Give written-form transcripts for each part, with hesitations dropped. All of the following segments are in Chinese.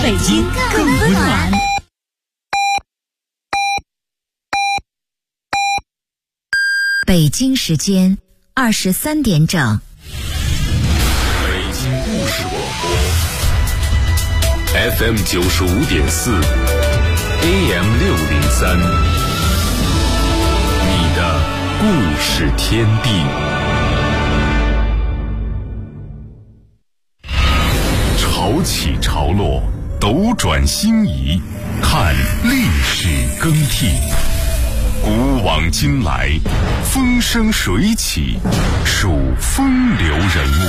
北京更温暖。 北京时间23点整。 北京故事广播 FM 95.4 AM 603，你的故事天地。潮起潮落，斗转星移，看历史更替。古往今来，风生水起，数风流人物。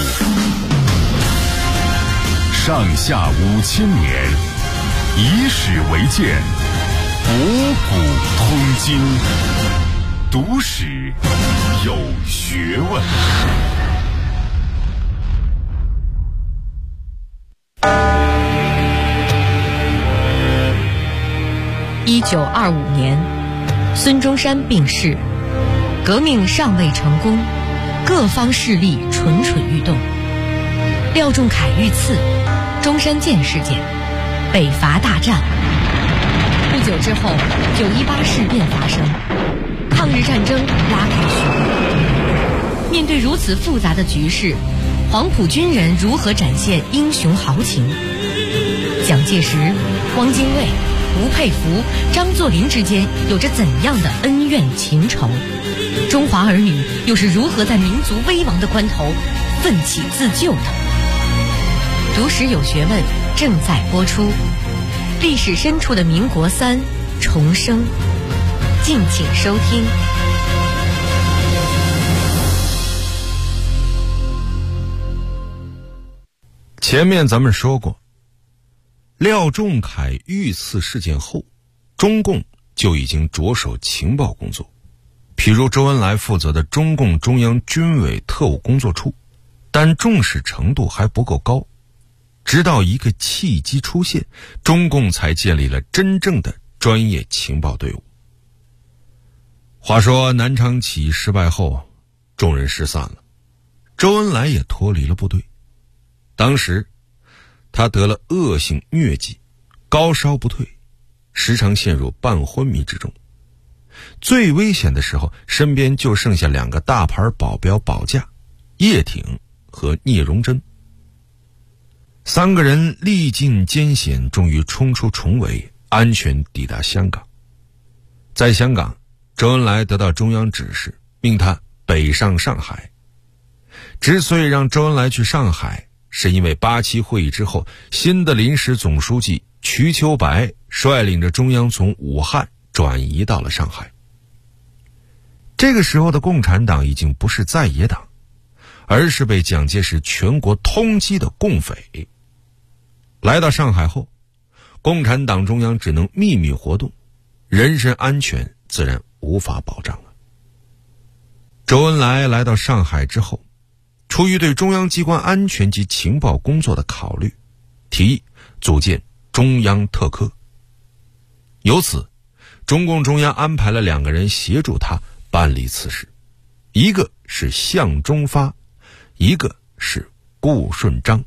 上下5000年，以史为鉴，博古通今，读史有学问。 1925年，孙中山病逝，革命尚未成功，各方势力蠢蠢欲动。廖仲恺遇刺，中山舰事件，北伐大战。不久之后，918事变发生，抗日战争拉开序幕。面对如此复杂的局势，黄埔军人如何展现英雄豪情？蒋介石、汪精卫、吴佩孚、张作霖之间有着怎样的恩怨情仇？中华儿女又是如何在民族危亡的关头奋起自救的？读史有学问正在播出，历史深处的民国3重生，敬请收听。 前面咱们说过，廖仲恺遇刺事件后，中共就已经着手情报工作，譬如周恩来负责的中共中央军委特务工作处，但重视程度还不够高。直到一个契机出现，中共才建立了真正的专业情报队伍。话说南昌起义失败后，众人失散了，周恩来也脱离了部队。当时他得了恶性疟疾，高烧不退，时常陷入半昏迷之中。最危险的时候，身边就剩下2个大牌保镖保驾，叶挺和聂荣臻。3个人历尽艰险，终于冲出重围，安全抵达香港。在香港，周恩来得到中央指示，命他北上上海。之所以让周恩来去上海，是因为87会议之后，新的临时总书记瞿秋白率领着中央从武汉转移到了上海。这个时候的共产党已经不是在野党，而是被蒋介石全国通缉的共匪。来到上海后，共产党中央只能秘密活动，人身安全自然无法保障了。周恩来来到上海之后，出于对中央机关安全及情报工作的考虑，提议组建中央特科。由此，中共中央安排了2个人协助他办理此事，一个是向忠发，一个是顾顺章。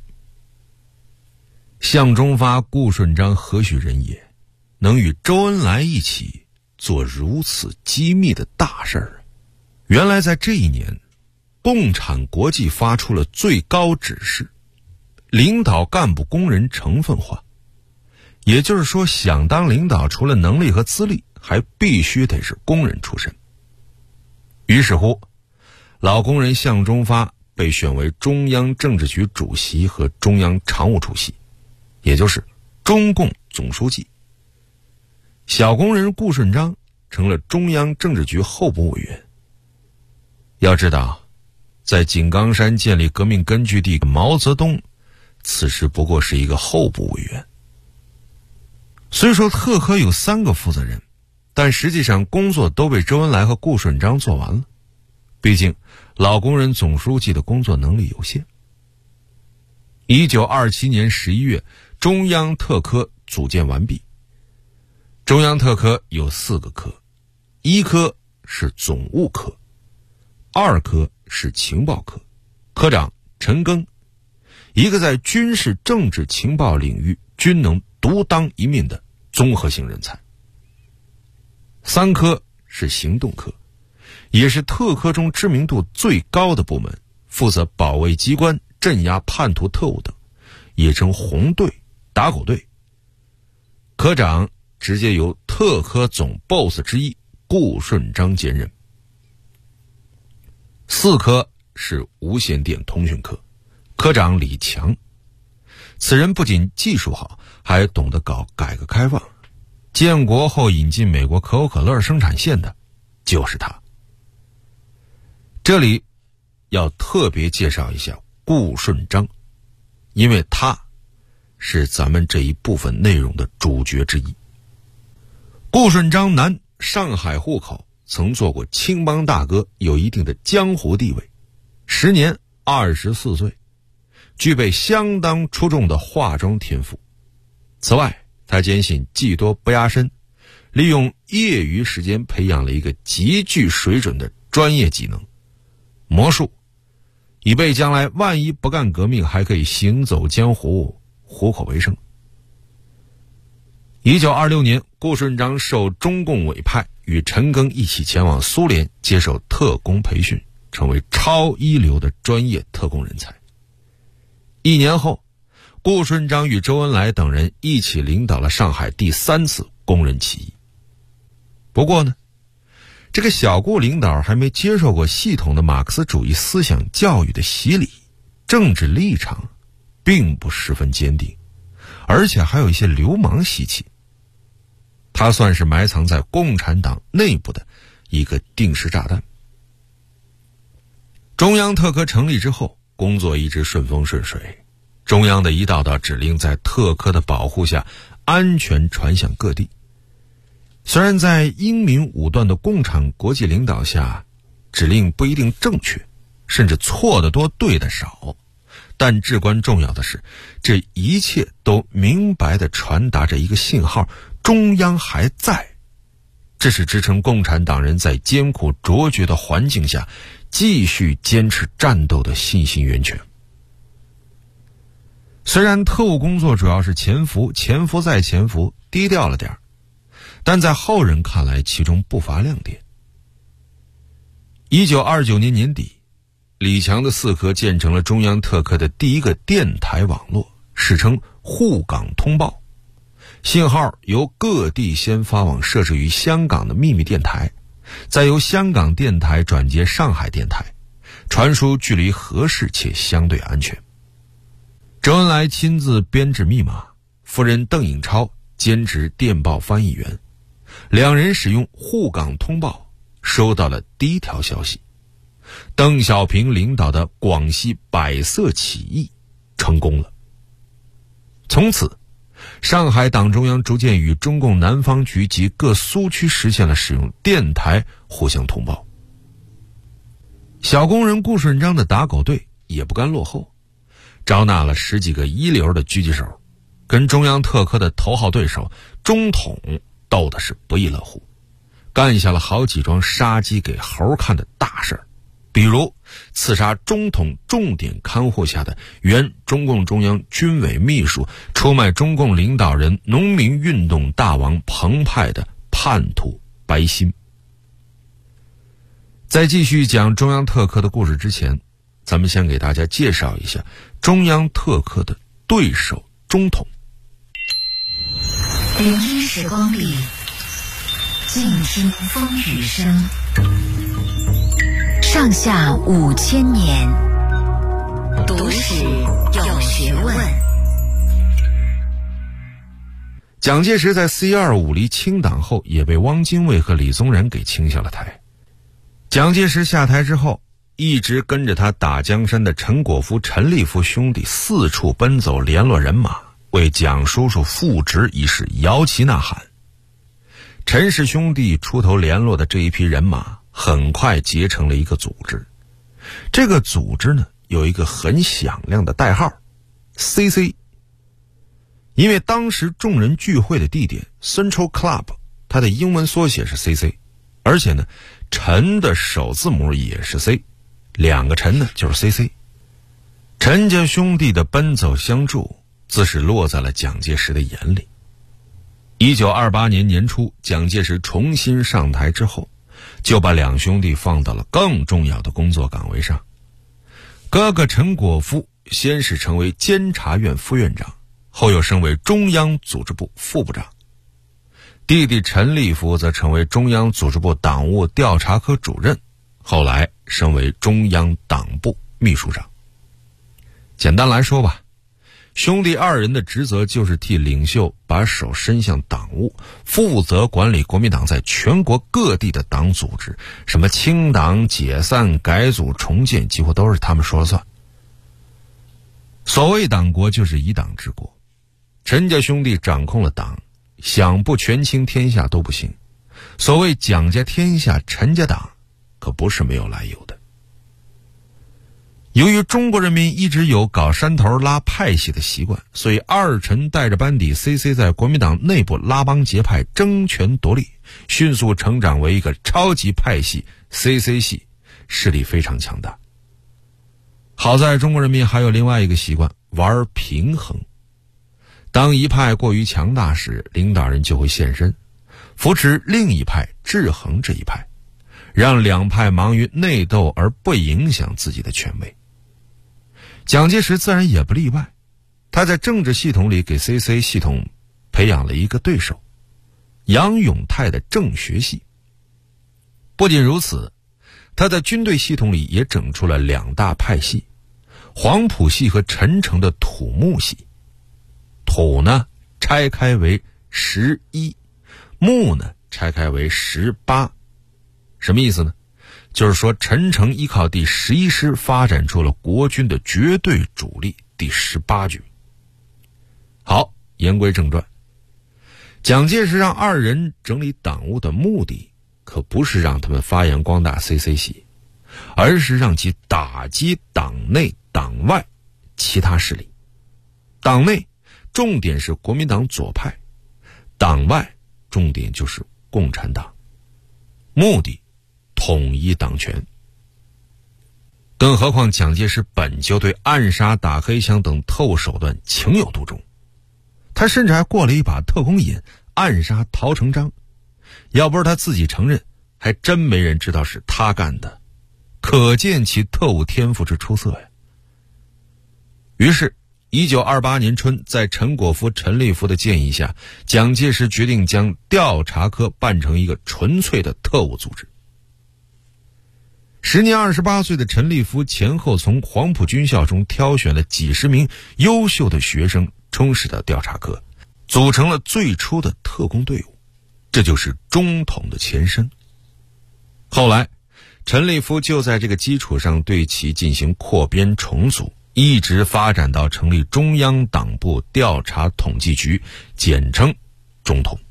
向忠发、顾顺章何许人也，能与周恩来一起做如此机密的大事儿？原来在这一年，共产国际发出了最高指示，领导干部工人成分化。也就是说，想当领导，除了能力和资历，还必须得是工人出身。于是乎，老工人向忠发被选为中央政治局主席和中央常务主席，也就是中共总书记。小工人顾顺章成了中央政治局候补委员。要知道，在井冈山建立革命根据地的毛泽东，此时不过是一个候补委员。虽说特科有3个负责人，但实际上工作都被周恩来和顾顺章做完了。毕竟老工人总书记的工作能力有限。1927年11月，中央特科组建完毕。中央特科有4个科，一科是总务科，2科是情报科，科长陈赓，一个在军事政治情报领域均能独当一面的综合性人才。三科是行动科，也是特科中知名度最高的部门，负责保卫机关、镇压叛徒特务等，也称红队、打狗队。科长直接由特科总 BOSS 之一顾顺章兼任。四科是无线电通讯科，科长李强。此人不仅技术好，还懂得搞改革开放。建国后引进美国可口可乐生产线的就是他。这里要特别介绍一下顾顺章，因为他是咱们这一部分内容的主角之一。顾顺章男，上海户口，曾做过青帮大哥，有一定的江湖地位，时年24岁，具备相当出众的化妆天赋。此外，他坚信技多不压身，利用业余时间培养了一个极具水准的专业技能——魔术，以备将来万一不干革命，还可以行走江湖，糊口为生。1926年，顾顺章受中共委派，与陈赓一起前往苏联接受特工培训，成为超一流的专业特工人才。1年后，顾顺章与周恩来等人一起领导了上海第3次工人起义。不过呢，这个小顾领导还没接受过系统的马克思主义思想教育的洗礼，政治立场并不十分坚定，而且还有一些流氓习气。他算是埋藏在共产党内部的一个定时炸弹。中央特科成立之后，工作一直顺风顺水，中央的一道道指令在特科的保护下安全传向各地。虽然在英明武断的共产国际领导下，指令不一定正确，甚至错得多对得少，但至关重要的是，这一切都明白地传达着一个信号：中央还在。这是支撑共产党人在艰苦卓绝的环境下继续坚持战斗的信心源泉。虽然特务工作主要是潜伏再潜伏，低调了点，但在后人看来，其中不乏亮点。1929年年底，李强的四科建成了中央特科的第一个电台网络，史称沪港通报。信号由各地先发往设置于香港的秘密电台，再由香港电台转接上海电台，传输距离合适且相对安全。周恩来亲自编制密码，夫人邓颖超兼职电报翻译员，两人使用沪港通报收到了第一条消息：邓小平领导的广西百色起义成功了。从此，上海党中央逐渐与中共南方局及各苏区实现了使用电台互相通报。小工人顾顺章的打狗队也不甘落后，招纳了10几个一流的狙击手，跟中央特科的头号对手中统斗的是不亦乐乎，干下了好几桩杀鸡给猴看的大事儿。比如刺杀中统重点看护下的原中共中央军委秘书、出卖中共领导人农民运动大王彭湃的叛徒白鑫。在继续讲中央特科的故事之前，咱们先给大家介绍一下中央特科的对手中统。 聆听时光里，静听风雨声。上下5000年，读史有学问。 蒋介石在4.15离清党后，也被汪精卫和李宗仁给清下了台。蒋介石下台之后，一直跟着他打江山的陈果夫、陈立夫兄弟四处奔走联络人马，为蒋叔叔复职一事摇旗呐喊。陈氏兄弟出头联络的这一批人马很快结成了一个组织。这个组织呢，有一个很响亮的代号 CC， 因为当时众人聚会的地点 Central Club 它的英文缩写是 CC， 而且呢陈的首字母也是 C， 2个陈呢就是 CC。陈家兄弟的奔走相助， 自是落在了蒋介石的眼里。1928年年初，蒋介石重新上台之后，就把两兄弟放到了更重要的工作岗位上。哥哥陈果夫先是成为监察院副院长，后又升为中央组织部副部长。弟弟陈立夫则成为中央组织部党务调查科主任，后来升为中央党部秘书长。简单来说吧，兄弟二人的职责就是替领袖把手伸向党务，负责管理国民党在全国各地的党组织，什么清党、解散、改组、重建，几乎都是他们说了算。所谓党国就是以党治国，陈家兄弟掌控了党，想不权倾天下都不行。所谓蒋家天下陈家党，可不是没有来由的。由于中国人民一直有搞山头拉派系的习惯，所以二陈带着班底 CC 在国民党内部拉帮结派，争权夺利，迅速成长为一个超级派系 CC 系，势力非常强大。好在中国人民还有另外一个习惯，玩平衡。当一派过于强大时，领导人就会现身，扶持另一派，制衡这一派，让两派忙于内斗而不影响自己的权威。蒋介石自然也不例外，他在政治系统里给 CC 系统培养了一个对手，杨永泰的政学系。不仅如此，他在军队系统里也整出了两大派系，黄埔系和陈诚的土木系。土呢拆开为11，木呢拆开为18。什么意思呢？就是说陈诚依靠第11师发展出了国军的绝对主力第18军。好，言归正传，蒋介石让二人整理党务的目的可不是让他们发扬光大 CC 系，而是让其打击党内党外其他势力。党内重点是国民党左派，党外重点就是共产党，目的统一党权。更何况蒋介石本就对暗杀、打黑枪等特务手段情有独钟，他甚至还过了一把特工瘾，暗杀陶成章。要不是他自己承认，还真没人知道是他干的，可见其特务天赋之出色呀。于是1928年春，在陈果夫、陈立夫的建议下，蒋介石决定将调查科办成一个纯粹的特务组织。时年28岁的陈立夫前后从黄埔军校中挑选了几十名优秀的学生，充实到调查科，组成了最初的特工队伍，这就是中统的前身。后来陈立夫就在这个基础上对其进行扩编重组，一直发展到成立中央党部调查统计局，简称中统。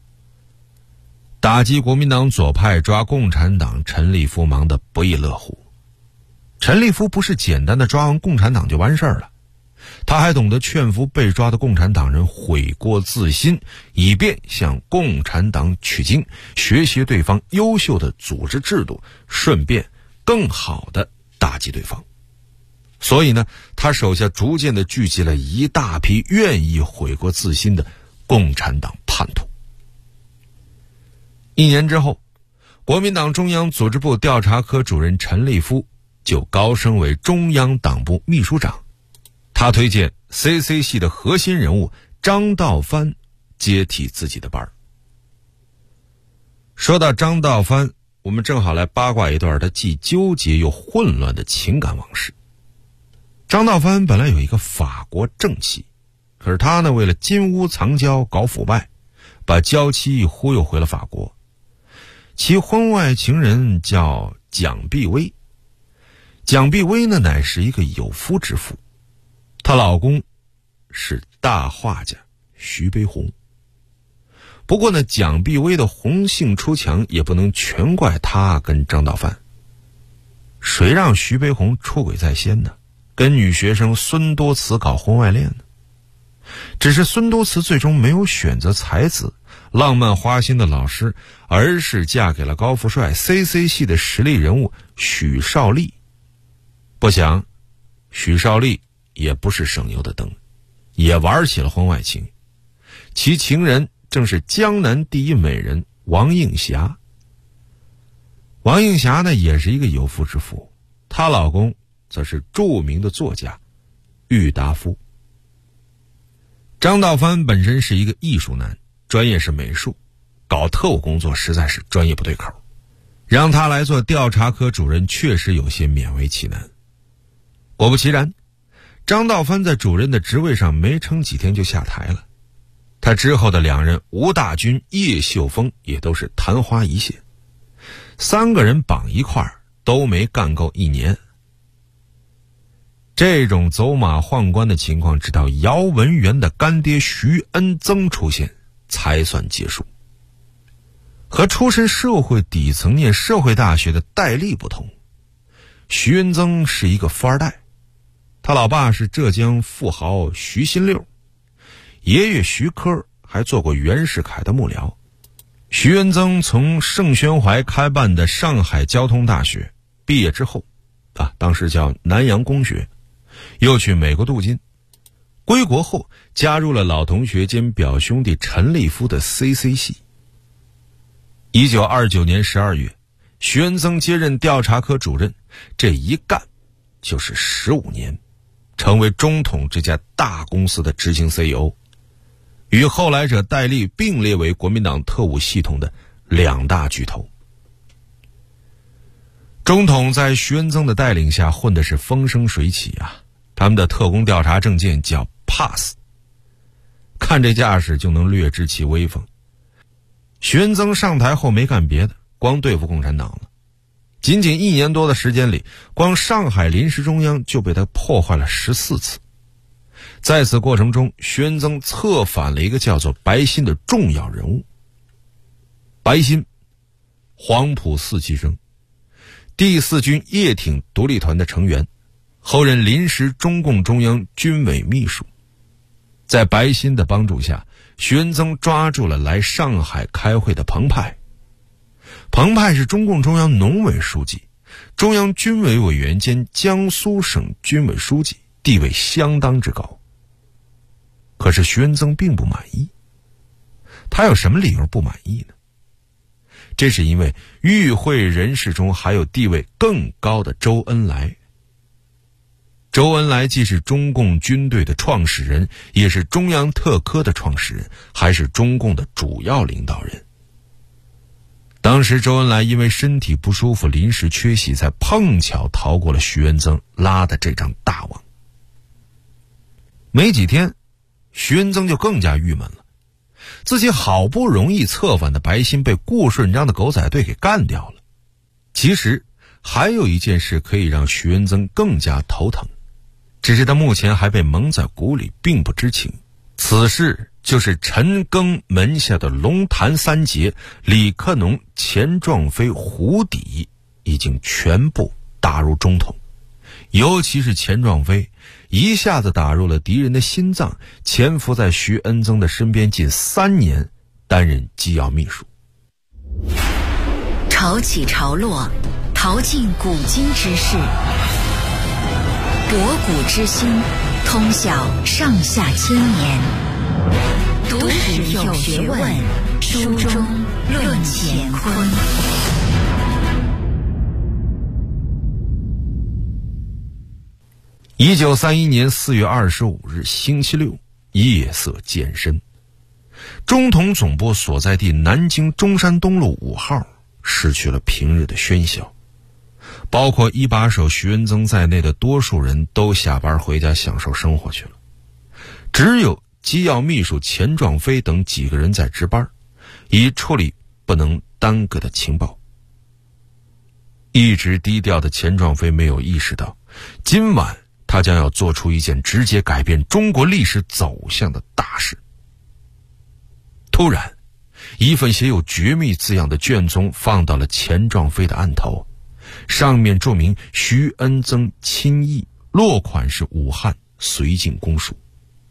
打击国民党左派，抓共产党，陈立夫忙得不亦乐乎。陈立夫不是简单的抓完共产党就完事儿了，他还懂得劝服被抓的共产党人悔过自新，以便向共产党取经，学习对方优秀的组织制度，顺便更好地打击对方。所以呢，他手下逐渐地聚集了一大批愿意悔过自新的共产党叛徒。1年之后，国民党中央组织部调查科主任陈立夫就高升为中央党部秘书长。他推荐 CC 系的核心人物张道藩接替自己的班儿。说到张道藩，我们正好来八卦一段他既纠结又混乱的情感往事。张道藩本来有一个法国正妻，可是他呢为了金屋藏娇搞腐败，把娇妻忽悠回了法国。其婚外情人叫蒋碧薇，蒋碧薇呢乃是一个有夫之妇，她老公是大画家徐悲鸿。不过呢，蒋碧薇的红杏出墙也不能全怪她跟张道藩。谁让徐悲鸿出轨在先呢？跟女学生孙多慈搞婚外恋呢？只是孙多慈最终没有选择才子浪漫花心的老师，而是嫁给了高富帅 CC 系的实力人物许绍利。不想许绍利也不是省油的灯， 也玩起了婚外情，其情人正是江南第一美人王映霞。王映霞呢，也是一个有妇之夫，她老公则是著名的作家郁达夫。张道藩本身是一个艺术男，专业是美术，搞特务工作实在是专业不对口，让他来做调查科主任确实有些勉为其难。果不其然，张道藩在主任的职位上没撑几天就下台了。他之后的两人吴大军、叶秀峰也都是昙花一现，三个人绑一块儿都没干够1年。这种走马宦官的情况直到姚文元的干爹徐恩曾出现才算结束。和出身社会底层念社会大学的戴笠不同，徐恩曾是一个富二代，他老爸是浙江富豪徐新六，爷爷徐科还做过袁世凯的幕僚。徐恩曾从盛宣怀开办的上海交通大学毕业之后，当时叫南洋公学，又去美国镀金。归国后加入了老同学兼表兄弟陈立夫的 CC 系。1929年12月，徐恩曾接任调查科主任，这一干就是15年，成为中统这家大公司的执行 CEO， 与后来者戴笠并列为国民党特务系统的2大巨头。中统在徐恩曾的带领下混的是风生水起啊，他们的特工调查证件叫 PASS， 看这架势就能略知其威风。徐恩曾上台后没干别的，光对付共产党了。仅仅1年多的时间里，光上海临时中央就被他破坏了14次。在此过程中，徐恩曾策反了一个叫做白欣的重要人物。白欣，黄埔4期生，第4军叶挺独立团的成员，后任临时中共中央军委秘书。在白欣的帮助下，徐恩曾抓住了来上海开会的彭湃。彭湃是中共中央农委书记、中央军委委员兼江苏省军委书记，地位相当之高。可是徐恩曾并不满意。他有什么理由不满意呢？这是因为与会人士中还有地位更高的周恩来。周恩来既是中共军队的创始人，也是中央特科的创始人，还是中共的主要领导人。当时周恩来因为身体不舒服临时缺席，才碰巧逃过了徐恩曾拉的这张大网。没几天，徐恩曾就更加郁闷了，自己好不容易策反的白欣被顾顺章的狗仔队给干掉了。其实还有一件事可以让徐恩曾更加头疼，只是他目前还被蒙在鼓里，并不知情。此事就是陈赓门下的龙潭三杰李克农、钱壮飞、胡底已经全部打入中统，尤其是钱壮飞一下子打入了敌人的心脏，潜伏在徐恩曾的身边近3年，担任机要秘书。 潮起潮落，淘尽古今之事，博古之今，通晓上下千年。读史有学问，书中论乾坤。 1931年4月25日星期六，夜色渐深，中统总部所在地南京中山东路5号失去了平日的喧嚣，包括一把手徐恩曾在内的多数人都下班回家享受生活去了，只有机要秘书钱壮飞等几个人在值班，以处理不能耽搁的情报。一直低调的钱壮飞没有意识到，今晚他将要做出一件直接改变中国历史走向的大事。突然，一份写有绝密字样的卷宗放到了钱壮飞的案头，上面注明徐恩曾亲译，落款是武汉绥靖公署。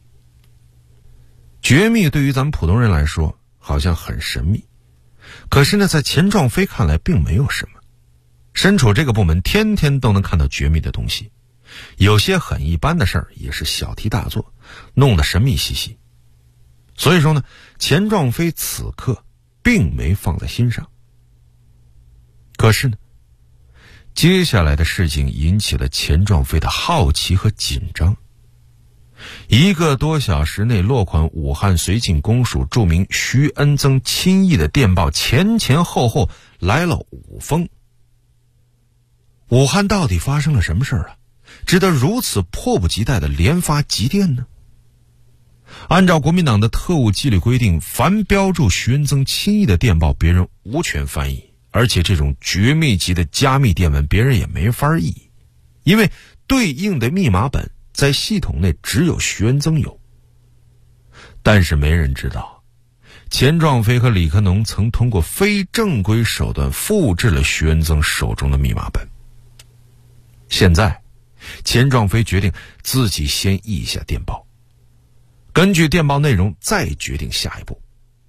绝密对于咱们普通人来说好像很神秘，可是呢，在钱壮飞看来并没有什么。身处这个部门，天天都能看到绝密的东西， 有些很一般的事儿也是小题大做，弄得神秘兮兮。所以说呢，钱壮飞此刻并没放在心上。可是呢，接下来的事情引起了钱壮飞的好奇和紧张。1个多小时内落款武汉绥靖公署著名徐恩曾亲译的电报前前后后来了5封。武汉到底发生了什么事儿啊？值得如此迫不及待的连发急电呢？按照国民党的特务纪律规定，凡标注徐恩曾亲译的电报，别人无权翻译，而且这种绝密级的加密电文，别人也没法译，因为对应的密码本在系统内只有徐恩曾有。但是没人知道，钱壮飞和李克农曾通过非正规手段复制了徐恩曾手中的密码本。现在钱壮飞决定自己先译一下电报，根据电报内容再决定下一步。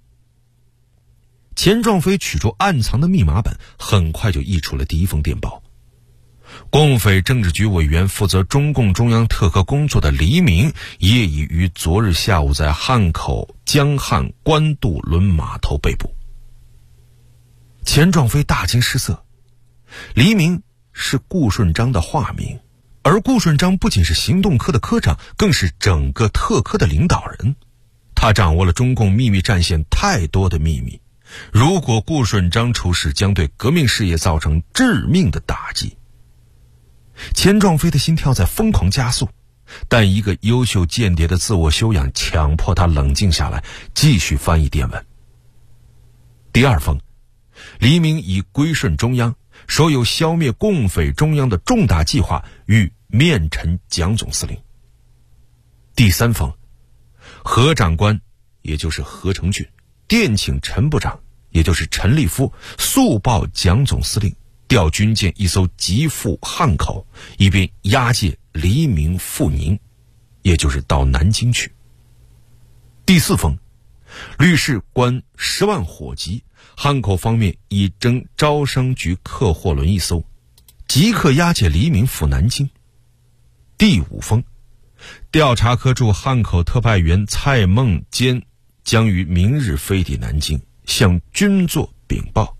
钱壮飞取出暗藏的密码本，很快就译出了第1封电报。共匪政治局委员、负责中共中央特科工作的黎明，业已于昨日下午在汉口江汉官渡轮码头被捕。钱壮飞大惊失色，黎明是顾顺章的化名，而顾顺章不仅是行动科的科长，更是整个特科的领导人。他掌握了中共秘密战线太多的秘密，如果顾顺章出事，将对革命事业造成致命的打击。钱壮飞的心跳在疯狂加速，但一个优秀间谍的自我修养强迫他冷静下来，继续翻译电文。第2封，黎明已归顺中央，说有消灭共匪中央的重大计划，欲面陈蒋总司令。第3封，何长官也就是何成俊电请陈部长也就是陈立夫速报蒋总司令，调军舰1艘急赴汉口，以便押解黎明赴宁，也就是到南京去。第4封，律师关10万火急，汉口方面已征招商局客货轮1艘，即刻押解黎明赴南京。第5封，调查科驻汉口特派员蔡孟坚将于明日飞抵南京，向军座禀报。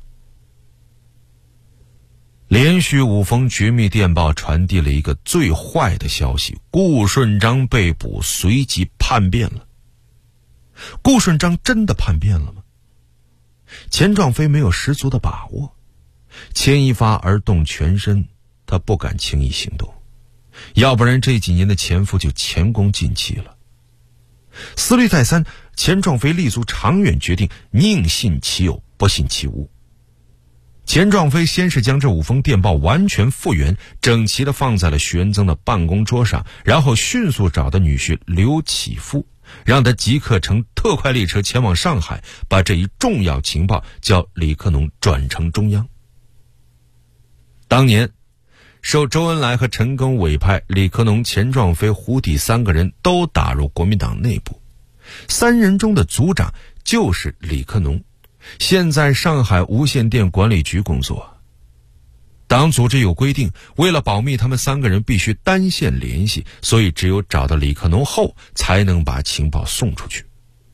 连续5封绝密电报传递了一个最坏的消息：顾顺章被捕，随即叛变了。顾顺章真的叛变了吗？钱壮飞没有十足的把握，牵一发而动全身，他不敢轻易行动，要不然这几年的前夫就前功尽弃了。思虑再三，钱壮飞立足长远，决定宁信其有，不信其无。钱壮飞先是将这5封电报完全复原，整齐地放在了徐恩曾的办公桌上，然后迅速找到女婿刘启夫，让他即刻乘特快列车前往上海，把这一重要情报叫李克农转呈中央。当年受周恩来和陈赓委派，李克农、钱壮飞、胡底3个人都打入国民党内部，3人中的组长就是李克农，现在上海无线电管理局工作。党组织有规定，为了保密，他们3个人必须单线联系，所以只有找到李克农后，才能把情报送出去。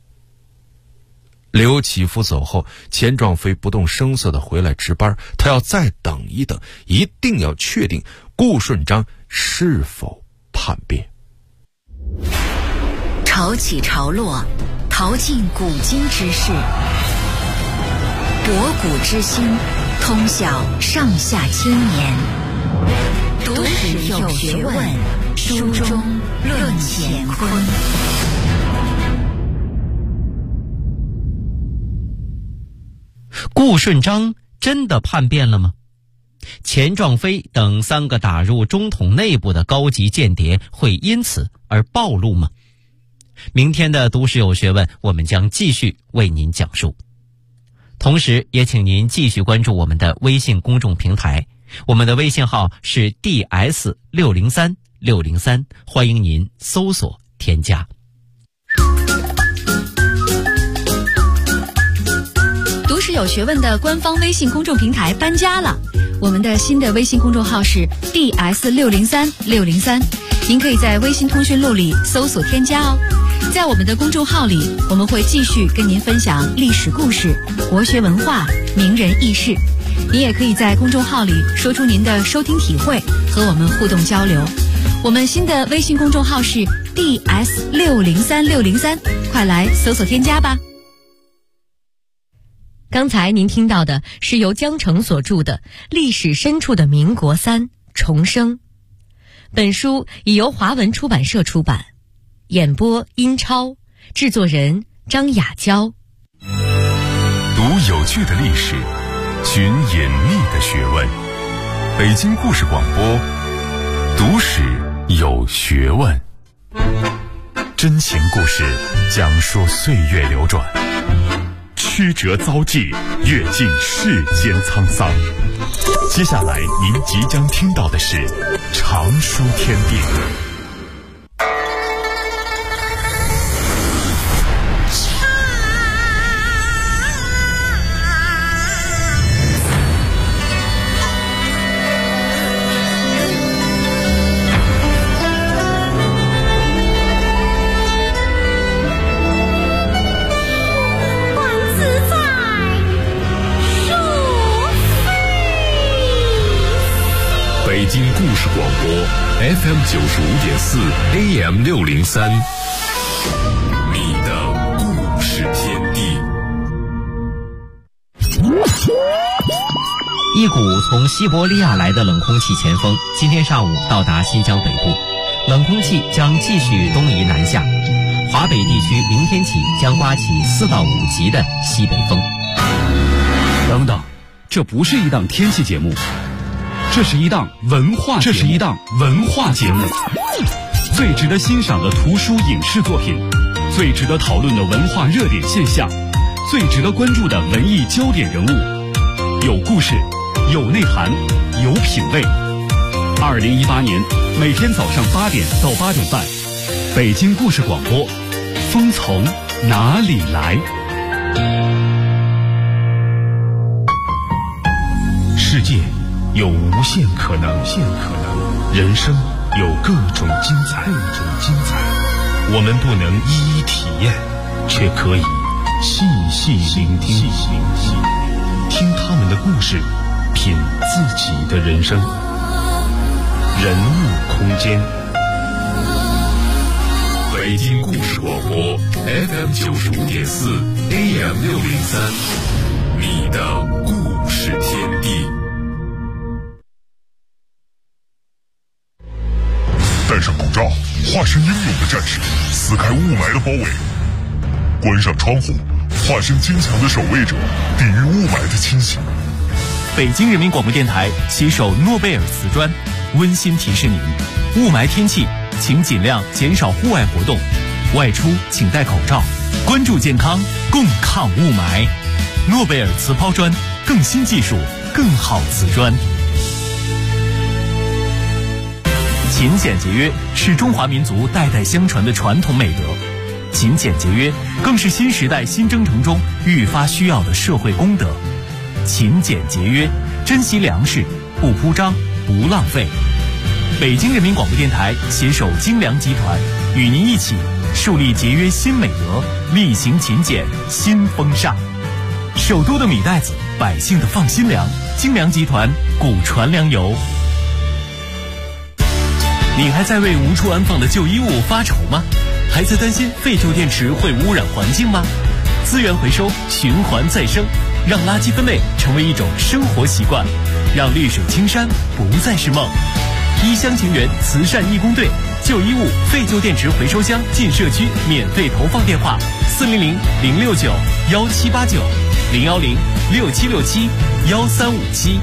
刘启夫走后，钱壮飞不动声色地回来值班，他要再等一等，一定要确定顾顺章是否叛变。 潮起潮落，淘尽古今之事，博古之今，通晓上下千年。读史有学问，书中论乾坤。 顾顺章真的叛变了吗？钱壮飞等3个打入中统内部的高级间谍会因此而暴露吗？明天的读史有学问，我们将继续为您讲述。同时也请您继续关注我们的微信公众平台，我们的微信号是 DS630603，欢迎您搜索添加。 读史有学问的官方微信公众平台搬家了， 我们的新的微信公众号是 DS603603，您可以在微信通讯录里搜索添加哦。在我们的公众号里，我们会继续跟您分享历史故事、国学文化、名人轶事。您也可以在公众号里说出您的收听体会，和我们互动交流。我们新的微信公众号是 DS603603，快来搜索添加吧。 刚才您听到的是由江澄所著的《历史深处的民国三重生》，本书已由华文出版社出版，演播殷超，制作人张雅娇。 读有趣的历史，寻隐秘的学问。北京故事广播，读史有学问。真情故事讲述岁月流转，曲折遭际，阅尽世间沧桑。接下来您即将听到的是常书天地。北京故事广播 FM95.4 AM603，你的故事天地。 一股从西伯利亚来的冷空气前锋今天上午到达新疆北部，冷空气将继续东移南下，华北地区明天起将刮起4到5级的西北风。 等等，这不是一档天气节目，这是一档文化节目，最值得欣赏的图书影视作品，最值得讨论的文化热点现象，最值得关注的文艺焦点人物，有故事，有内涵，有品味。2018年每天早上8点到8点半，北京故事广播，风从哪里来？ 世界有无限可能，人生有各种精彩。我们不能一一体验，却可以细细聆听，听他们的故事，品自己的人生。人物空间，北京故事广播 FM95.4 AM603，你的故事天地。 戴上口罩，化身英勇的战士，撕开雾霾的包围；关上窗户，化身坚强的守卫者，抵御雾霾的侵袭。 北京人民广播电台携手诺贝尔瓷砖，温馨提示您：雾霾天气，请尽量减少户外活动，外出请戴口罩，关注健康，共抗雾霾。诺贝尔瓷抛砖，更新技术，更好瓷砖。勤俭节约是中华民族代代相传的传统美德，勤俭节约更是新时代新征程中愈发需要的社会公德。勤俭节约，珍惜粮食，不铺张，不浪费。北京人民广播电台携手精粮集团，与您一起树立节约新美德，力行勤俭新风尚。首都的米袋子，百姓的放心粮，精粮集团古传粮油。你还在为无处安放的旧衣物发愁吗？还在担心废旧电池会污染环境吗？资源回收，循环再生，让垃圾分类成为一种生活习惯，让绿水青山不再是梦。一厢情愿慈善义工队，旧衣物、废旧电池回收箱进社区免费投放电话：400-069-1789，010-6767-1357。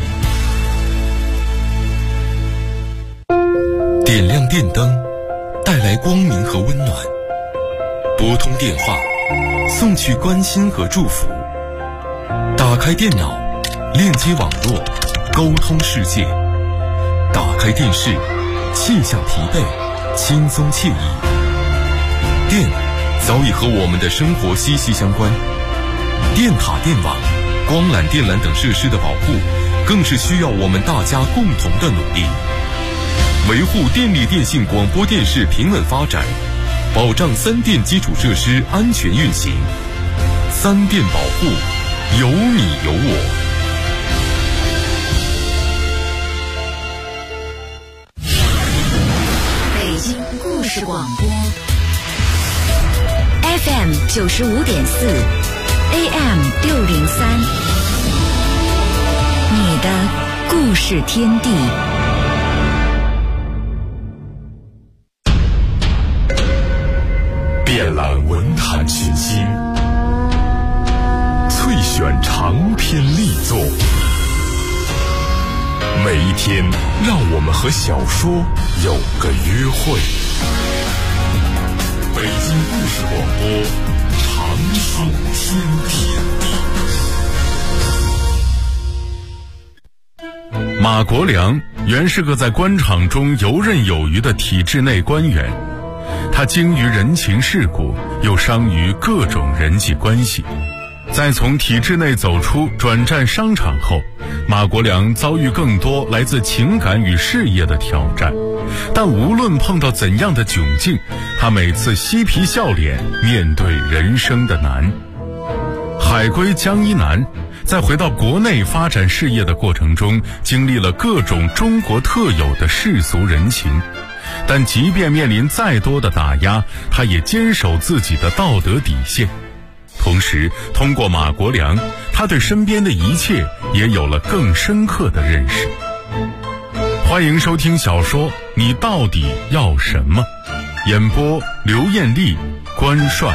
点亮电灯，带来光明和温暖；拨通电话，送去关心和祝福；打开电脑，链接网络，沟通世界；打开电视，卸下疲惫，轻松惬意。电早已和我们的生活息息相关，电塔、电网、光缆、电缆等设施的保护更是需要我们大家共同的努力。维护电力电信广播电视平稳发展，保障三电基础设施安全运行。三电保护，有你有我。 北京故事广播 FM 95.4 AM 603，你的故事天地。 遍览文坛群星，萃选长篇力作，每一天让我们和小说有个约会。北京故事广播，长寿天地。马国良原是个在官场中游刃有余的体制内官员，他精于人情世故，又商于各种人际关系。在从体制内走出，转战商场后，马国良遭遇更多来自情感与事业的挑战。但无论碰到怎样的窘境，他每次嬉皮笑脸面对人生的难。海归江一南在回到国内发展事业的过程中，经历了各种中国特有的世俗人情，但即便面临再多的打压，他也坚守自己的道德底线。同时，通过马国良，他对身边的一切也有了更深刻的认识。欢迎收听小说《你到底要什么》，演播刘艳丽、关帅。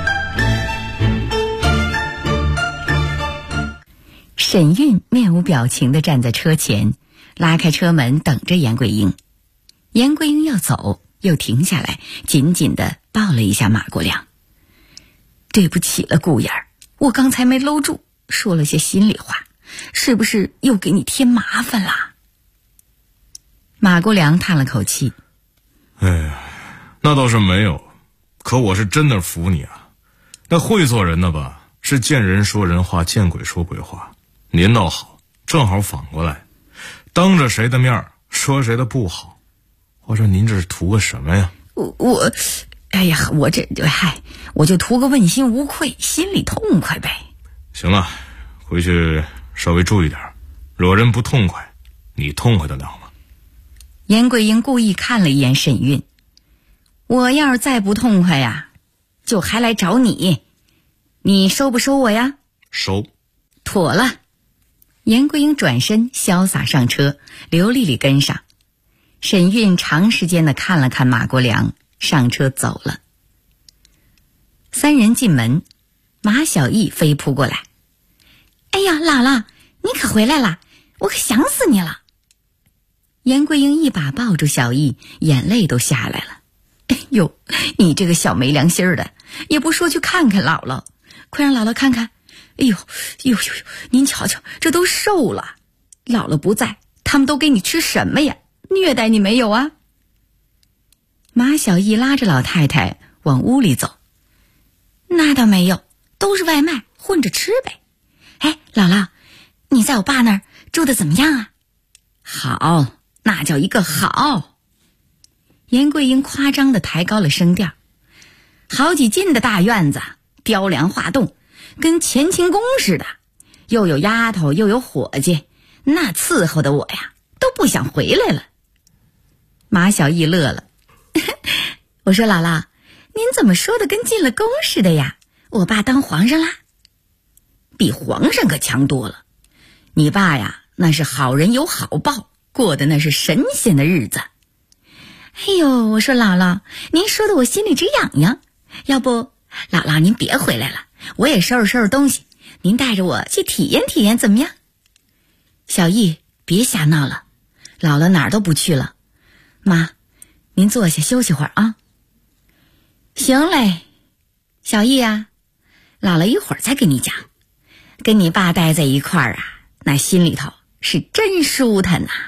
沈韵面无表情地站在车前，拉开车门等着严桂英。严桂英要走，又停下来，紧紧地抱了一下马国良。对不起了，顾眼儿，我刚才没搂住，说了些心里话，是不是又给你添麻烦了？马国良叹了口气， 哎呀，那倒是没有，可我是真的服你啊。那会做人的吧，是见人说人话，见鬼说鬼话。您倒好，正好反过来，当着谁的面说谁的不好。或者您这是图个什么呀？ 哎呀，我就图个问心无愧，心里痛快呗。 行了，回去稍微注意点，惹人不痛快，你痛快得了吗？ 严桂英故意看了一眼沈韵，我要是再不痛快呀，就还来找你，你收不收我呀？ 收。 妥了。严桂英转身潇洒上车，刘丽丽跟上。沈韵长时间地看了看马国良，上车走了。三人进门，马小艺飞扑过来，哎呀，姥姥，你可回来了，我可想死你了。严桂英一把抱住小艺，眼泪都下来了。哎呦，你这个小没良心的，也不说去看看姥姥，快让姥姥看看。哎呦，您瞧瞧，这都瘦了，姥姥不在，他们都给你吃什么呀？虐待你没有啊？马小艺拉着老太太往屋里走，那倒没有，都是外卖，混着吃呗。哎，姥姥，你在我爸那儿住的怎么样啊？好，那叫一个好。严桂英夸张地抬高了声调，好几进的大院子，雕梁画栋，跟乾清宫似的，又有丫头又有伙计，那伺候的我呀都不想回来了。马小艺乐了，我说姥姥，您怎么说的跟进了宫似的呀？我爸当皇上啦？比皇上可强多了。你爸呀，那是好人有好报，过的那是神仙的日子。哎呦，我说姥姥，您说的我心里直痒痒。要不姥姥您别回来了，我也收拾收拾东西，您带着我去体验体验怎么样？小艺，别瞎闹了，姥姥哪儿都不去了。妈，您坐下休息会儿啊。行嘞，小艺啊，姥姥一会儿再跟你讲，跟你爸待在一块儿啊，那心里头是真舒坦呐。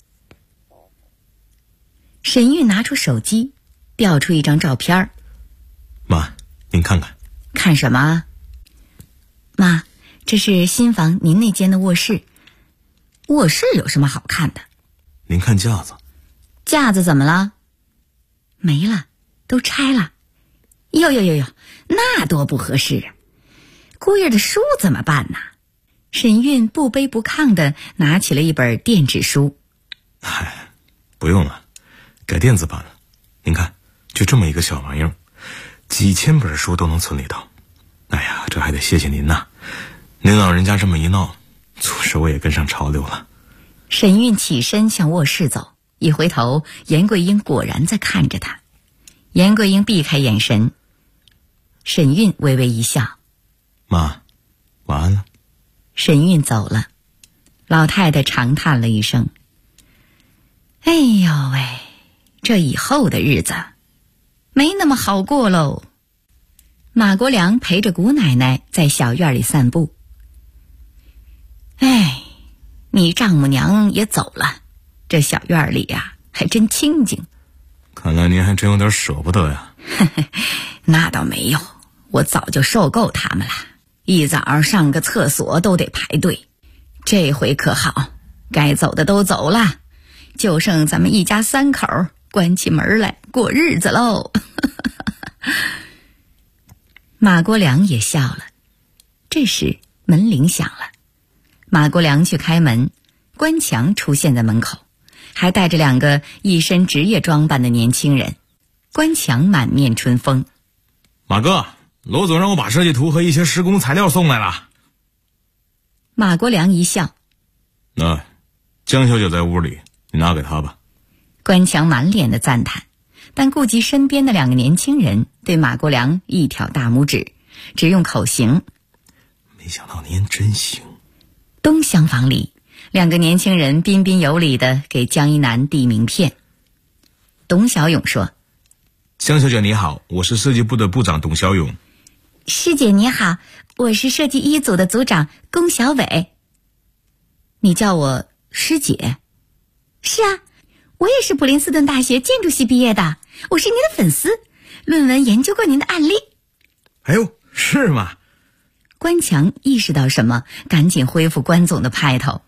沈玉拿出手机，调出一张照片。 妈，您看看。 看什么？妈，这是新房您那间的卧室。 卧室有什么好看的？ 您看架子。 架子怎么了？没了，都拆了。哟，那多不合适啊！姑爷的书怎么办呢？沈韵不卑不亢地拿起了一本电子书。 不用了，改电子版了。您看，就这么一个小玩意儿，几千本书都能存里头。哎呀，这还得谢谢您呐！您老人家这么一闹，促使我也跟上潮流了。 沈韵起身向卧室走，一回头，严桂英果然在看着他。严桂英避开眼神，沈韵微微一笑：“ 妈，晚安了。” 沈韵走了，老太太长叹了一声：“哎呦喂，这以后的日子没那么好过喽。”马国良陪着姑奶奶在小院里散步。哎，你丈母娘也走了，这小院里呀，还真清静。 看来您还真有点舍不得呀。 那倒没有，我早就受够他们了，一早上上个厕所都得排队。这回可好，该走的都走了，就剩咱们一家三口关起门来过日子喽。马国良也笑了。这时门铃响了，马国良去开门，关强出现在门口，还带着2个一身职业装扮的年轻人。关强满面春风：“ 马哥，罗总让我把设计图和一些施工材料送来了。” 马国良一笑：“ 江小姐在屋里，你拿给她吧。” 关强满脸的赞叹，但顾及身边的2个年轻人，对马国良一挑大拇指，只用口型：“ 没想到您真行。” 东厢房里，2个年轻人彬彬有礼地给江一楠递名片。董小勇说：“ 江小姐你好，我是设计部的部长董小勇。”“ 师姐你好，我是设计一组的组长龚小伟。”“你叫我师姐？”“是啊，我也是普林斯顿大学建筑系毕业的，我是您的粉丝，论文研究过您的案例。”“ 哎呦，是吗？” 关强意识到什么，赶紧恢复关总的派头。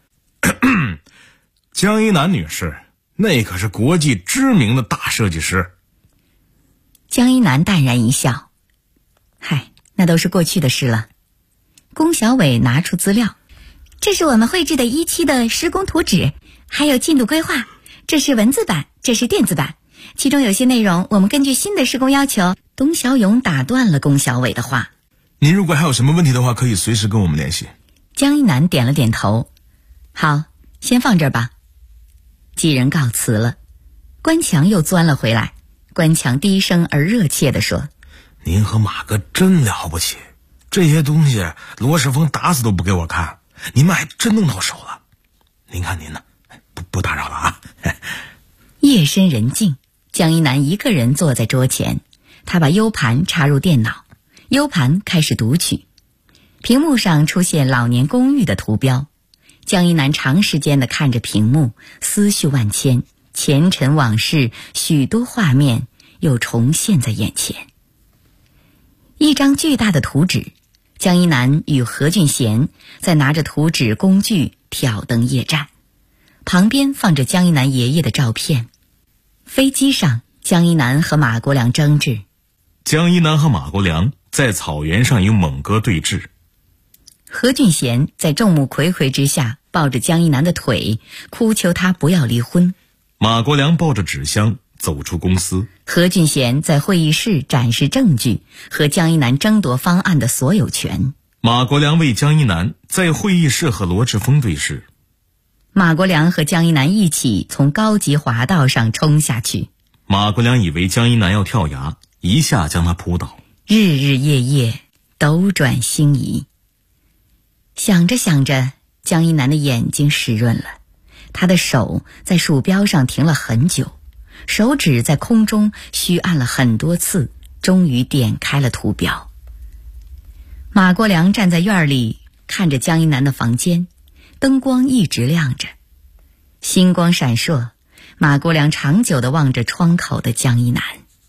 江一楠女士，那可是国际知名的大设计师。 江一楠淡然一笑：“嗨，那都是过去的事了。”龚小伟拿出资料：“这是我们绘制的1期的施工图纸，还有进度规划，这是文字版，这是电子版，其中有些内容我们根据新的施工要求。”董小勇打断了龚小伟的话：“ 您如果还有什么问题的话，可以随时跟我们联系。” 江一楠点了点头：“好，先放这儿吧。”几人告辞了，关强又钻了回来。关强低声而热切地说：“ 您和马哥真了不起，这些东西罗世峰打死都不给我看，你们还真弄到手了。您看您呢，不打扰了啊。” 夜深人静，江一楠一个人坐在桌前，他把 U 盘插入电脑，U 盘开始读取，屏幕上出现老年公寓的图标。江一楠长时间地看着屏幕，思绪万千，前尘往事，许多画面又重现在眼前。一张巨大的图纸，江一楠与何俊贤在拿着图纸工具挑灯夜战，旁边放着江一楠爷爷的照片。飞机上，江一楠和马国良争执。 江一楠和马国良在草原上与猛哥对峙。 何俊贤在众目睽睽之下抱着江一楠的腿，哭求他不要离婚。 马国良抱着纸箱走出公司。 何俊贤在会议室展示证据，和江一楠争夺方案的所有权。 马国良为江一楠在会议室和罗志峰对视。 马国良和江一楠一起从高级滑道上冲下去。 马国良以为江一楠要跳崖，一下将他扑倒。 日日夜夜斗转星移。想着想着，江一楠的眼睛湿润了，他的手在鼠标上停了很久，手指在空中虚按了很多次，终于点开了图标。马国良站在院里，看着江一楠的房间，灯光一直亮着，星光闪烁。马国良长久地望着窗口的江一楠。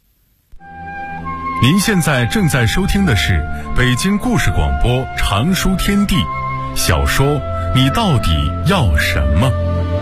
您现在正在收听的是北京故事广播长书天地小说《 你到底要什么？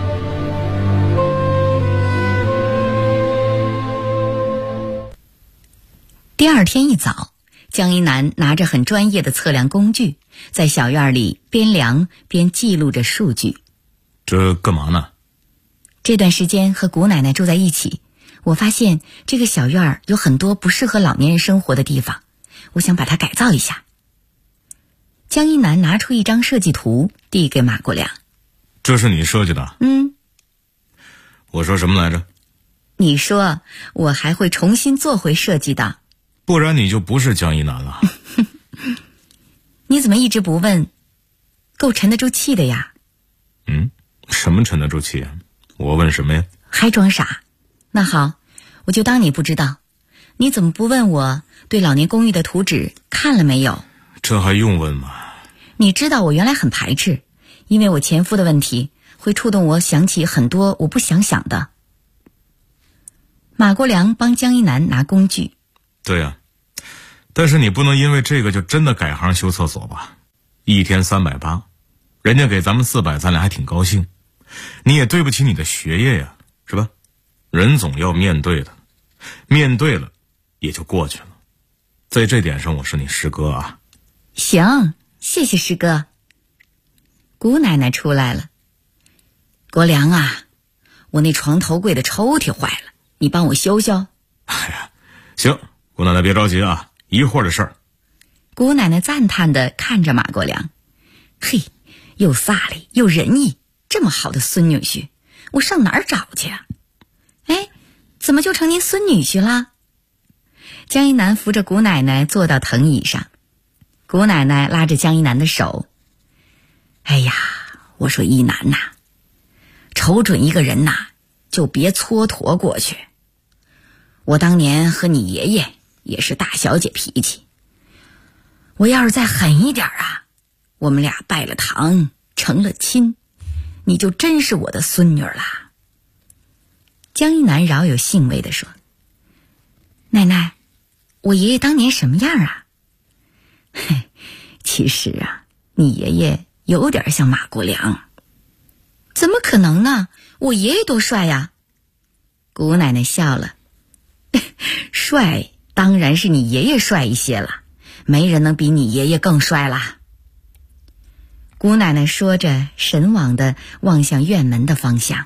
第二天一早，江一南拿着很专业的测量工具，在小院里边量边记录着数据。 这干嘛呢？ 这段时间和姑奶奶住在一起，我发现这个小院有很多不适合老年人生活的地方，我想把它改造一下。江一南拿出一张设计图递给马国良。 这是你设计的？我说什么来着？ 你说我还会重新做回设计的。 不然你就不是江一南了。 你怎么一直不问？够沉得住气的呀。 什么沉得住气？我问什么呀？ 还装傻？那好，我就当你不知道。你怎么不问我对老年公寓的图纸看了没有？ 这还用问吗？ 你知道我原来很排斥，因为我前夫的问题会触动我想起很多我不想想的。马国良帮江一南拿工具。 对呀，但是你不能因为这个就真的改行修厕所吧？一天380，人家给咱们400，咱俩还挺高兴。你也对不起你的学业呀，是吧？人总要面对的，面对了也就过去了。在这点上我是你师哥啊。 行，谢谢师哥。姑奶奶出来了。国良啊，我那床头柜的抽屉坏了，你帮我修修。 哎呀，行，姑奶奶别着急啊，一会儿的事儿。 姑奶奶赞叹地看着马国良，嘿，又飒利又仁义，这么好的孙女婿，我上哪儿找去啊？哎，怎么就成您孙女婿了？江一南扶着姑奶奶坐到藤椅上，姑奶奶拉着江一南的手。哎呀，我说一南呐，瞅准一个人呐，就别蹉跎过去。我当年和你爷爷也是大小姐脾气，我要是再狠一点啊，我们俩拜了堂成了亲，你就真是我的孙女啦。江一南饶有兴味地说，奶奶，我爷爷当年什么样啊？嘿，其实啊，你爷爷有点像马国良。怎么可能呢？我爷爷多帅呀！姑奶奶笑了，帅当然是你爷爷帅一些了，没人能比你爷爷更帅啦。姑奶奶说着，神往地望向院门的方向。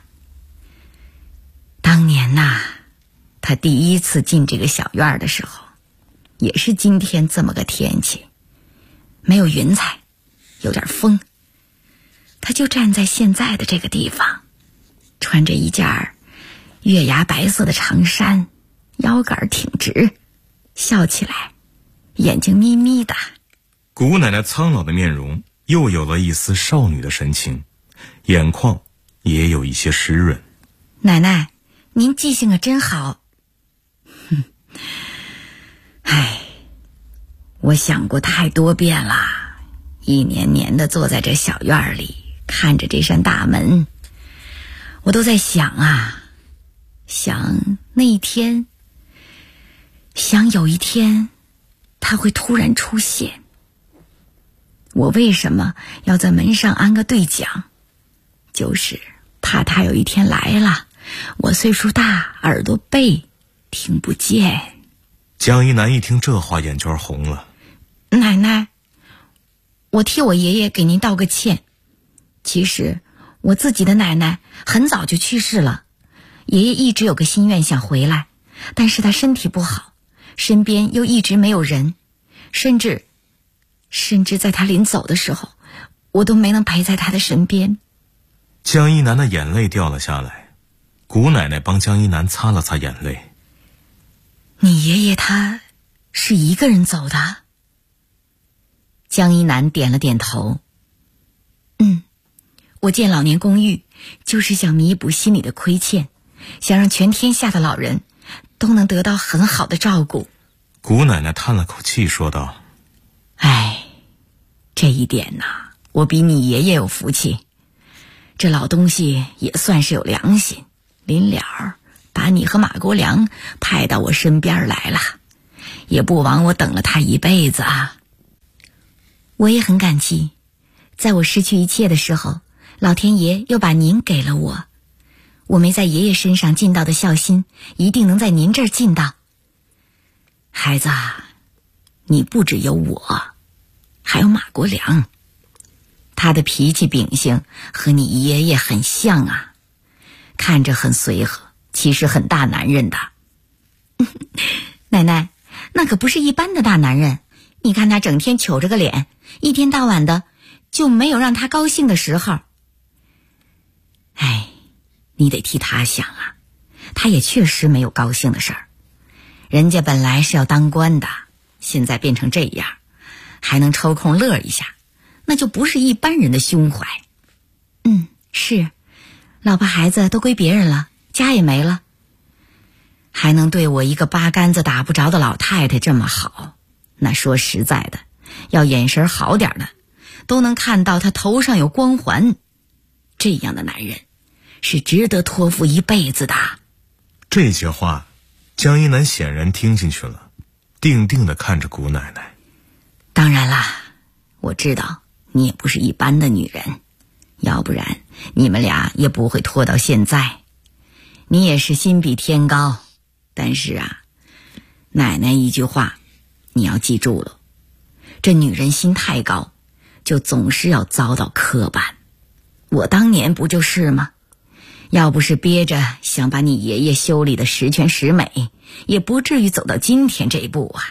当年呐，她第一次进这个小院的时候，也是今天这么个天气，没有云彩，有点风。她就站在现在的这个地方，穿着一件月牙白色的长衫，腰杆挺直，笑起来眼睛眯眯的。 姑奶奶苍老的面容又有了一丝少女的神情，眼眶也有一些湿润。 奶奶，您记性可真好。唉，我想过太多遍了，一年年的坐在这小院里，看着这扇大门，我都在想啊，想那一天，想有一天他会突然出现。我为什么要在门上安个对讲？就是怕他有一天来了，我岁数大，耳朵背，听不见。 江一南一听这话，眼圈红了。 奶奶，我替我爷爷给您道个歉。其实我自己的奶奶很早就去世了，爷爷一直有个心愿想回来，但是他身体不好，身边又一直没有人，甚至在他临走的时候，我都没能陪在他的身边。 江一南的眼泪掉了下来，姑奶奶帮江一南擦了擦眼泪。 你爷爷他是一个人走的？江一南点了点头。我建老年公寓就是想弥补心里的亏欠，想让全天下的老人都能得到很好的照顾。 姑奶奶叹了口气说道， 哎，这一点呐，我比你爷爷有福气。这老东西也算是有良心，临了把你和马国良派到我身边来了，也不枉我等了他一辈子啊。我也很感激， 在我失去一切的时候，老天爷又把您给了我。我没在爷爷身上尽到的孝心，一定能在您这儿尽到。孩子，你不只有我，还有马国良。他的脾气秉性和你爷爷很像啊，看着很随和，其实很大男人的。奶奶，那可不是一般的大男人，你看他整天糗着个脸，一天到晚的就没有让他高兴的时候。哎，你得替他想啊，他也确实没有高兴的事儿。人家本来是要当官的，现在变成这样，还能抽空乐一下，那就不是一般人的胸怀。是，老婆孩子都归别人了，家也没了，还能对我一个八竿子打不着的老太太这么好，那说实在的，要眼神好点的，都能看到他头上有光环。这样的男人是值得托付一辈子的。 这些话江一南显然听进去了，定定地看着姑奶奶。 当然啦，我知道你也不是一般的女人，要不然你们俩也不会拖到现在。你也是心比天高，但是啊，奶奶一句话你要记住了，这女人心太高，就总是要遭到磕绊。我当年不就是吗？要不是憋着想把你爷爷修理的十全十美，也不至于走到今天这一步啊。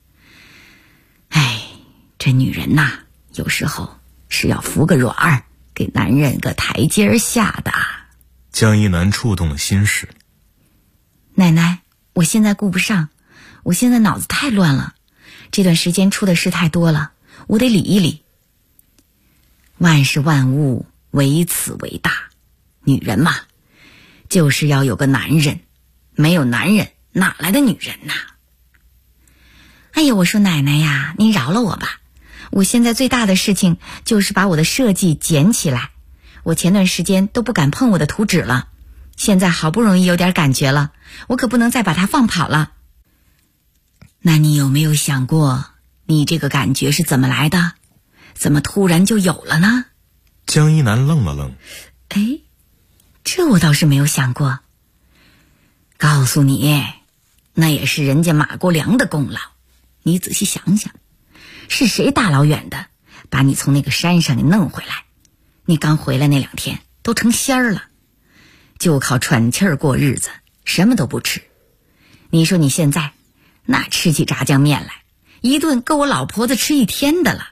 哎，这女人呐，有时候是要服个软儿，给男人个台阶下的。 江一南触动了心事。 奶奶，我现在顾不上，我现在脑子太乱了，这段时间出的事太多了，我得理一理。万事万物唯此为大，女人嘛，就是要有个男人，没有男人哪来的女人呐？哎呀，我说奶奶呀，您饶了我吧，我现在最大的事情就是把我的设计捡起来。我前段时间都不敢碰我的图纸了，现在好不容易有点感觉了，我可不能再把它放跑了。那你有没有想过，你这个感觉是怎么来的？怎么突然就有了呢？ 江一南愣了愣。 哎，这我倒是没有想过。告诉你，那也是人家马国良的功劳。你仔细想想，是谁大老远的把你从那个山上给弄回来？你刚回来那2天都成仙儿了，就靠喘气儿过日子，什么都不吃。你说你现在那吃起炸酱面来，一顿够我老婆子吃1天的了。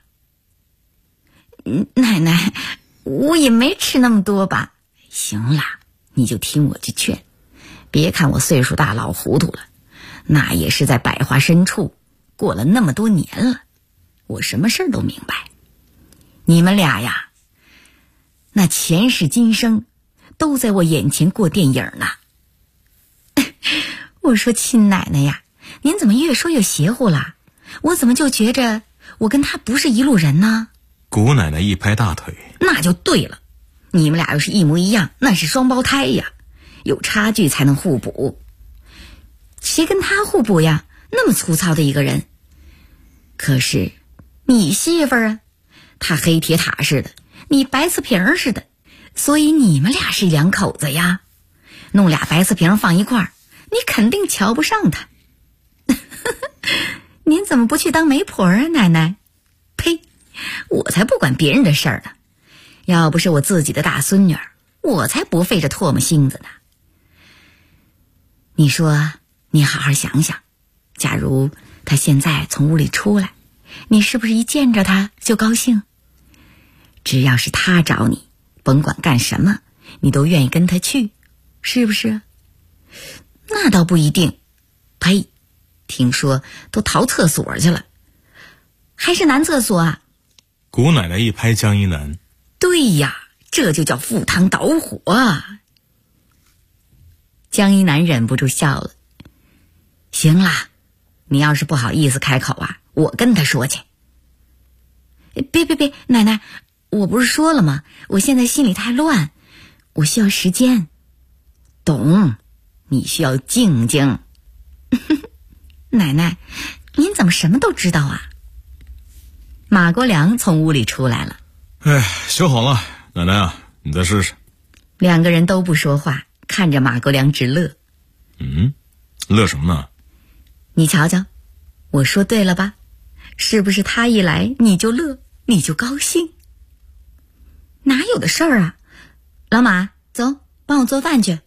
奶奶，我也没吃那么多吧。行了，你就听我去劝，别看我岁数大老糊涂了，那也是在百花深处过了那么多年了，我什么事儿都明白。你们俩呀，那前世今生都在我眼前过电影呢。我说亲奶奶呀，您怎么越说越邪乎了？我怎么就觉着我跟他不是一路人呢？ 姑奶奶一拍大腿。 那就对了，你们俩要是一模一样，那是双胞胎呀，有差距才能互补。谁跟他互补呀？那么粗糙的一个人。可是你媳妇儿啊，她黑铁塔似的，你白瓷瓶似的，所以你们俩是2口子呀。弄俩白瓷瓶放一块儿，你肯定瞧不上他。您怎么不去当媒婆啊，奶奶？呸，我才不管别人的事儿呢。要不是我自己的大孙女儿，我才不费这唾沫星子呢。你说，你好好想想，假如他现在从屋里出来，你是不是一见着他就高兴？只要是他找你，甭管干什么，你都愿意跟他去，是不是？那倒不一定。呸，听说都逃厕所去了，还是男厕所啊？ 姑奶奶一拍江一南。 对呀，这就叫赴汤蹈火啊。江一南忍不住笑了。行啦，你要是不好意思开口啊，我跟他说去。别，奶奶，我不是说了吗？我现在心里太乱，我需要时间。懂，你需要静静。奶奶，您怎么什么都知道啊？马国良从屋里出来了。 哎，修好了，奶奶啊，你再试试。 两个人都不说话，看着马国良直乐。 乐什么呢？ 你瞧瞧，我说对了吧？是不是他一来你就乐，你就高兴？哪有的事儿啊！老马，走，帮我做饭去。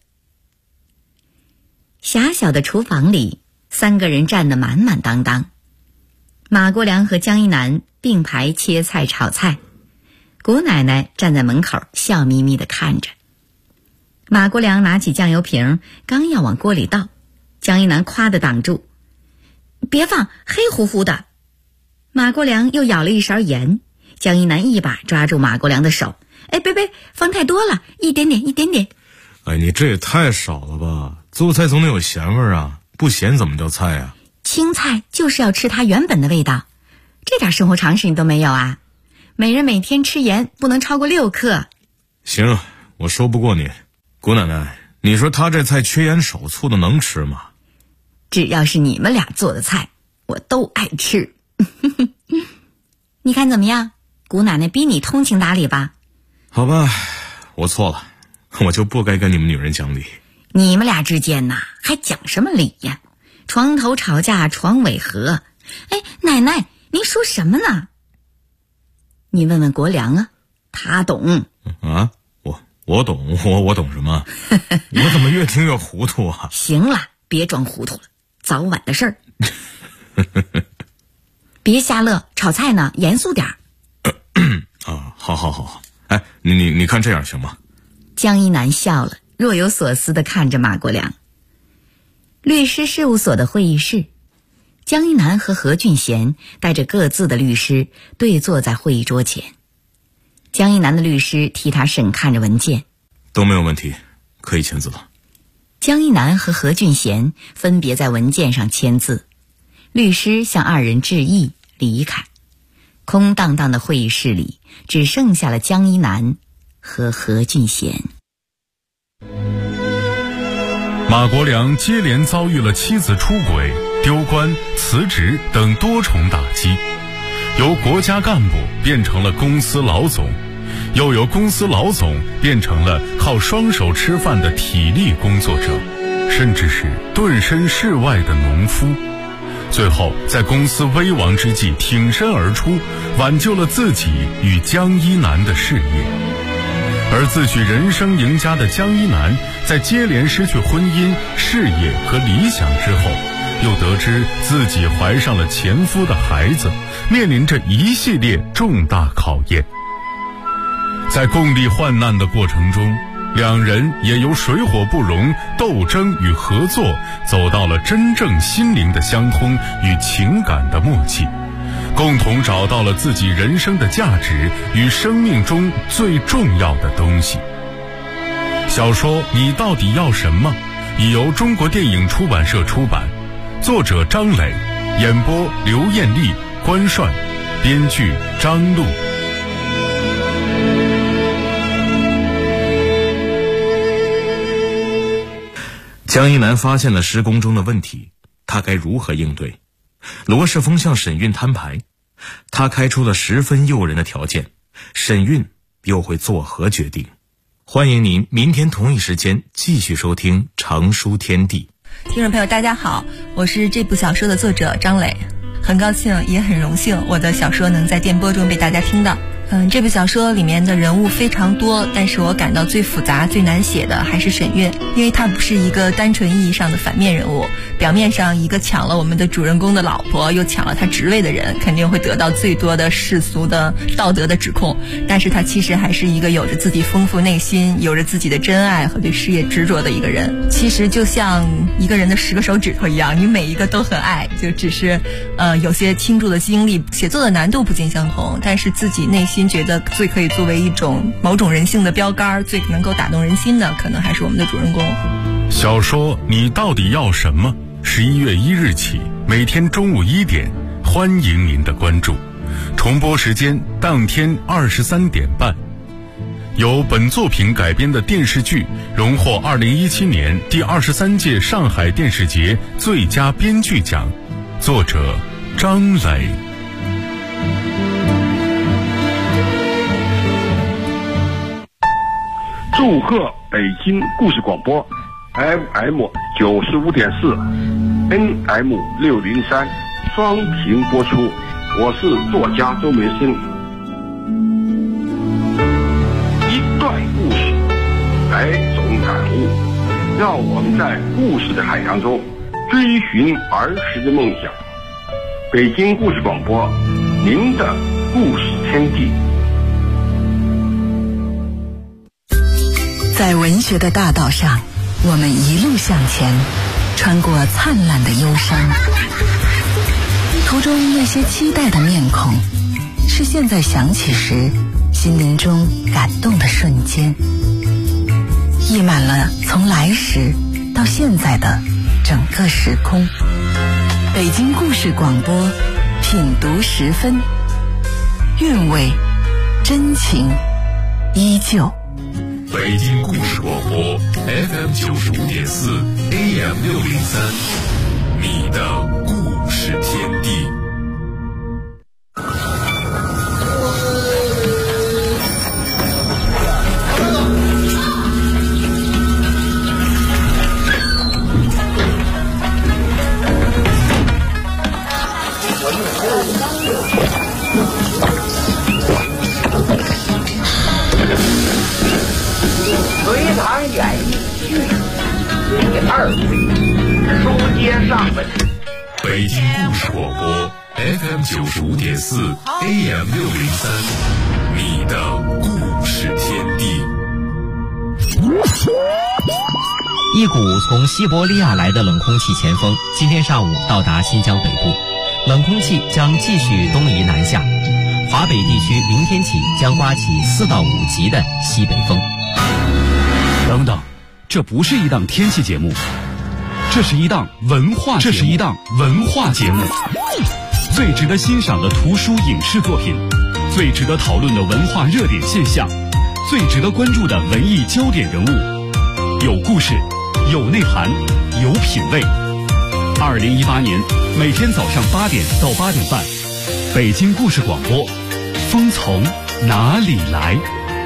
狭小的厨房里，三个人站得满满当当。马国良和江一南并排切菜炒菜，谷奶奶站在门口笑眯眯地看着。马国良拿起酱油瓶，刚要往锅里倒，江一南夸地挡住：“别放，黑乎乎的。”马国良又舀了一勺盐，江一南一把抓住马国良的手：“哎，别，放太多了，一点点。” 哎，你这也太少了吧！做菜总得有咸味儿啊，不咸怎么叫菜啊？ 青菜就是要吃它原本的味道，这点生活常识你都没有啊？每人每天吃盐不能超过6克。 行，我说不过你。谷奶奶，你说他这菜缺盐少醋的能吃吗？ 只要是你们俩做的菜，我都爱吃。你看怎么样？谷奶奶逼你通情达理吧？ 好吧，我错了，我就不该跟你们女人讲理。 你们俩之间呐，还讲什么理呀？床头吵架床尾和。哎，奶奶，您说什么呢？你问问国良啊，他懂。 啊，我懂，我懂什么？我怎么越听越糊涂啊？ 行了，别装糊涂了，早晚的事儿。别瞎乐，炒菜呢，严肃点儿。 啊，好。哎，你看这样行吗？ 江一南笑了，若有所思地看着马国良。律师事务所的会议室，江一南和何俊贤带着各自的律师对坐在会议桌前。江一南的律师替他审看着文件， 都没有问题，可以签字了。 江一南和何俊贤分别在文件上签字，律师向二人致意离开。空荡荡的会议室里只剩下了江一南和何俊贤。 马国良接连遭遇了妻子出轨、丢官、辞职等多重打击，由国家干部变成了公司老总，又由公司老总变成了靠双手吃饭的体力工作者，甚至是顿身事外的农夫。最后在公司危亡之际挺身而出，挽救了自己与江一南的事业。而自诩人生赢家的江一南，在接连失去婚姻、事业和理想之后，又得知自己怀上了前夫的孩子，面临着一系列重大考验。在共历患难的过程中，两人也由水火不容、斗争与合作，走到了真正心灵的相通与情感的默契，共同找到了自己人生的价值与生命中最重要的东西。小说《你到底要什么》已由中国电影出版社出版，作者张磊，演播刘艳丽、关涮，编剧张璐。 江一南发现了施工中的问题，他该如何应对？罗世峰向沈运摊牌，他开出了10分诱人的条件，沈运又会作何决定？欢迎您明天同一时间继续收听长书天地。 听众朋友大家好，我是这部小说的作者张磊，很高兴也很荣幸我的小说能在电波中被大家听到。这部小说里面的人物非常多，但是我感到最复杂最难写的还是沈运，因为他不是一个单纯意义上的反面人物，表面上一个抢了我们的主人公的老婆又抢了他职位的人，肯定会得到最多的世俗的道德的指控，但是他其实还是一个有着自己丰富内心、有着自己的真爱和对事业执着的一个人。其实就像一个人的10个手指头一样，你每一个都很爱，就只是有些倾注的精力，写作的难度不尽相同，但是自己内心觉得最可以作为一种某种人性的标杆，最能够打动人心的，可能还是我们的主人公。 小说《你到底要什么》11月1日起，每天中午1点，欢迎您的关注。重播时间当天23点半。由本作品改编的电视剧荣获2017年第23届上海电视节最佳编剧奖，作者张磊。 祝贺北京故事广播 FM 95.4 NM 603双频播出。我是作家周梅生。一段故事，百种感悟，让我们在故事的海洋中追寻儿时的梦想。北京故事广播，您的故事天地。 在文学的大道上，我们一路向前，穿过灿烂的忧伤。途中那些期待的面孔，是现在想起时心灵中感动的瞬间，溢满了从来时到现在的整个时空。北京故事广播，品读时分，韵味真情依旧。 北京故事广播 FM 95.4 AM 603，你的故事天地。 隋唐演义续第2回，书接上文。 北京故事广播 FM 95.4 AM 603，你的故事天地。 一股从西伯利亚来的冷空气前锋今天上午到达新疆北部，冷空气将继续东移南下，华北地区明天起将刮起4到5级的西北风。 等等，这不是一档天气节目，这是一档文化节目。最值得欣赏的图书影视作品，最值得讨论的文化热点现象，最值得关注的文艺焦点人物，有故事，有内涵，有品味。2018年每天早上8点到8点半，北京故事广播，风从哪里来？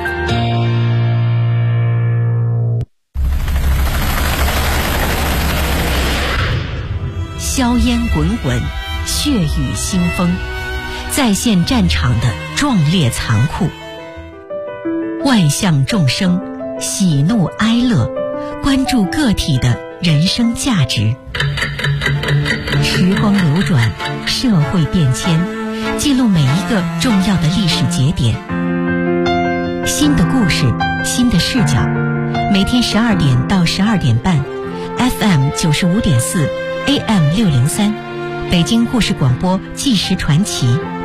硝烟滚滚，血雨腥风，再现战场的壮烈残酷。万象众生，喜怒哀乐，关注个体的人生价值。时光流转，社会变迁，记录每一个重要的历史节点。新的故事，新的视角，每天12点到12点半 FM 95.4 AM 603，北京故事广播纪实传奇。